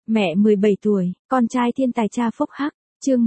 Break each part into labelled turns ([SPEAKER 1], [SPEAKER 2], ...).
[SPEAKER 1] Mẹ 17 tuổi, con trai thiên tài cha phúc hắc, chương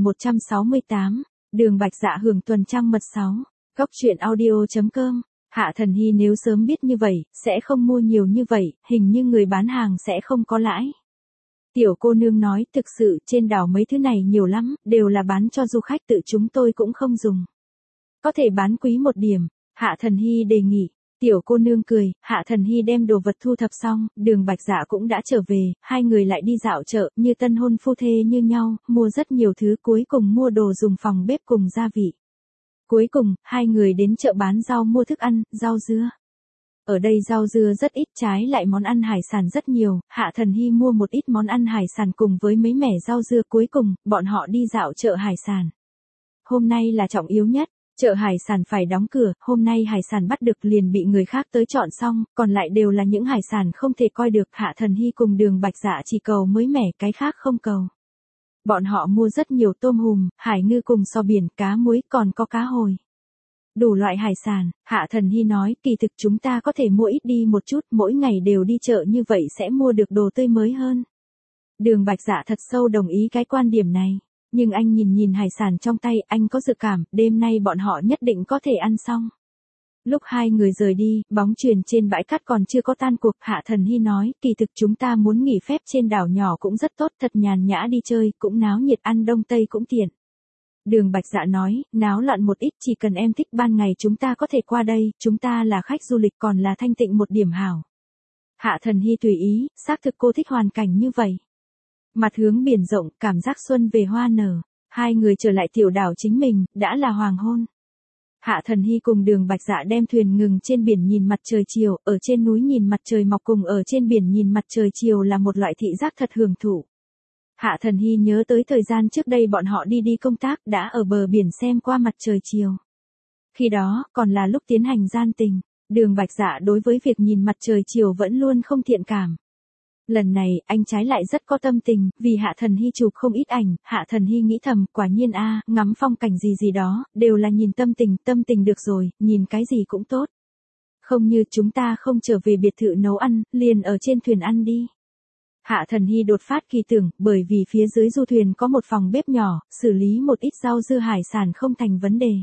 [SPEAKER 1] 1168, đường Bạch Dạ hưởng tuần trăng mật 6, góc truyện audio.com. Hạ Thần Hy nếu sớm biết như vậy, sẽ không mua nhiều như vậy, hình như người bán hàng sẽ không có lãi. Tiểu cô nương nói, thực sự, trên đảo mấy thứ này nhiều lắm, đều là bán cho du khách, tự chúng tôi cũng không dùng. Có thể bán quý một điểm, Hạ Thần Hy đề nghị. Tiểu cô nương cười, Hạ Thần Hy đem đồ vật thu thập xong, đường Bạch Dạ cũng đã trở về, hai người lại đi dạo chợ, như tân hôn phu thê như nhau, mua rất nhiều thứ, cuối cùng mua đồ dùng phòng bếp cùng gia vị. Cuối cùng, hai người đến chợ bán rau mua thức ăn, rau dưa. Ở đây rau dưa rất ít, trái lại món ăn hải sản rất nhiều, Hạ Thần Hy mua một ít món ăn hải sản cùng với mấy mẻ rau dưa, cuối cùng, bọn họ đi dạo chợ hải sản. Hôm nay là trọng yếu nhất. Chợ hải sản phải đóng cửa, hôm nay hải sản bắt được liền bị người khác tới chọn xong, còn lại đều là những hải sản không thể coi được. Hạ Thần Hy cùng đường Bạch Dạ chỉ cầu mới mẻ, cái khác không cầu. Bọn họ mua rất nhiều tôm hùm, hải ngư cùng sò biển, cá muối, còn có cá hồi. Đủ loại hải sản, Hạ Thần Hy nói, kỳ thực chúng ta có thể mua ít đi một chút, mỗi ngày đều đi chợ như vậy sẽ mua được đồ tươi mới hơn. Đường Bạch Dạ thật sâu đồng ý cái quan điểm này. Nhưng anh nhìn hải sản trong tay, anh có dự cảm, đêm nay bọn họ nhất định có thể ăn xong. Lúc hai người rời đi, bóng chuyền trên bãi cát còn chưa có tan cuộc, Hạ Thần Hy nói, kỳ thực chúng ta muốn nghỉ phép trên đảo nhỏ cũng rất tốt, thật nhàn nhã đi chơi, cũng náo nhiệt, ăn đông tây cũng tiện. Đường Bạch Dạ nói, náo loạn một ít, chỉ cần em thích ban ngày chúng ta có thể qua đây, chúng ta là khách du lịch còn là thanh tịnh một điểm hảo. Hạ Thần Hy tùy ý, xác thực cô thích hoàn cảnh như vậy. Mặt hướng biển rộng, cảm giác xuân về hoa nở, hai người trở lại tiểu đảo chính mình, đã là hoàng hôn. Hạ Thần Hy cùng đường Bạch Dạ đem thuyền ngừng trên biển nhìn mặt trời chiều, ở trên núi nhìn mặt trời mọc cùng ở trên biển nhìn mặt trời chiều là một loại thị giác thật hưởng thụ. Hạ Thần Hy nhớ tới thời gian trước đây bọn họ đi công tác đã ở bờ biển xem qua mặt trời chiều. Khi đó, còn là lúc tiến hành gian tình, đường Bạch Dạ đối với việc nhìn mặt trời chiều vẫn luôn không thiện cảm. Lần này, anh trái lại rất có tâm tình, vì Hạ Thần Hy chụp không ít ảnh, Hạ Thần Hy nghĩ thầm, quả nhiên ngắm phong cảnh gì đó, đều là nhìn tâm tình được rồi, nhìn cái gì cũng tốt. Không như chúng ta không trở về biệt thự nấu ăn, liền ở trên thuyền ăn đi. Hạ Thần Hy đột phát kỳ tưởng, bởi vì phía dưới du thuyền có một phòng bếp nhỏ, xử lý một ít rau dưa hải sản không thành vấn đề.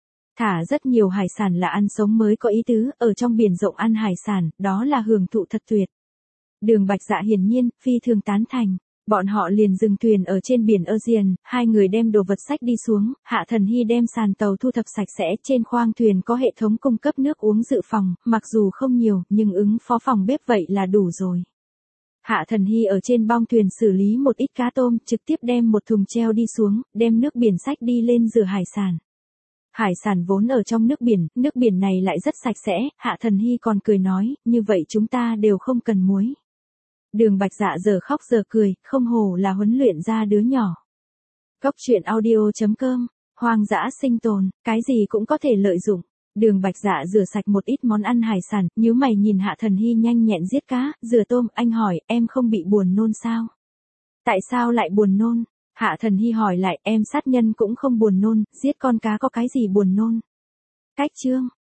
[SPEAKER 1] Thả rất nhiều hải sản là ăn sống mới có ý tứ, ở trong biển rộng ăn hải sản, đó là hưởng thụ thật tuyệt. Đường Bạch Dạ hiển nhiên, phi thường tán thành. Bọn họ liền dừng thuyền ở trên biển Aegean, hai người đem đồ vật xách đi xuống, Hạ Thần Hy đem sàn tàu thu thập sạch sẽ, trên khoang thuyền có hệ thống cung cấp nước uống dự phòng, mặc dù không nhiều, nhưng ứng phó phòng bếp vậy là đủ rồi. Hạ Thần Hy ở trên bong thuyền xử lý một ít cá tôm, trực tiếp đem một thùng treo đi xuống, đem nước biển xách đi lên rửa hải sản. Hải sản vốn ở trong nước biển này lại rất sạch sẽ, Hạ Thần Hy còn cười nói, như vậy chúng ta đều không cần muối. Đường Bạch Dạ giờ khóc giờ cười, không hổ là huấn luyện ra đứa nhỏ. Góc truyện audio.com, hoang dã sinh tồn, cái gì cũng có thể lợi dụng. Đường Bạch Dạ rửa sạch một ít món ăn hải sản, nhíu mày nhìn Hạ Thần Hy nhanh nhẹn giết cá, rửa tôm, anh hỏi, em không bị buồn nôn sao? Tại sao lại buồn nôn? Hạ Thần Hy hỏi lại, em sát nhân cũng không buồn nôn, giết con cá có cái gì buồn nôn? Cách chương,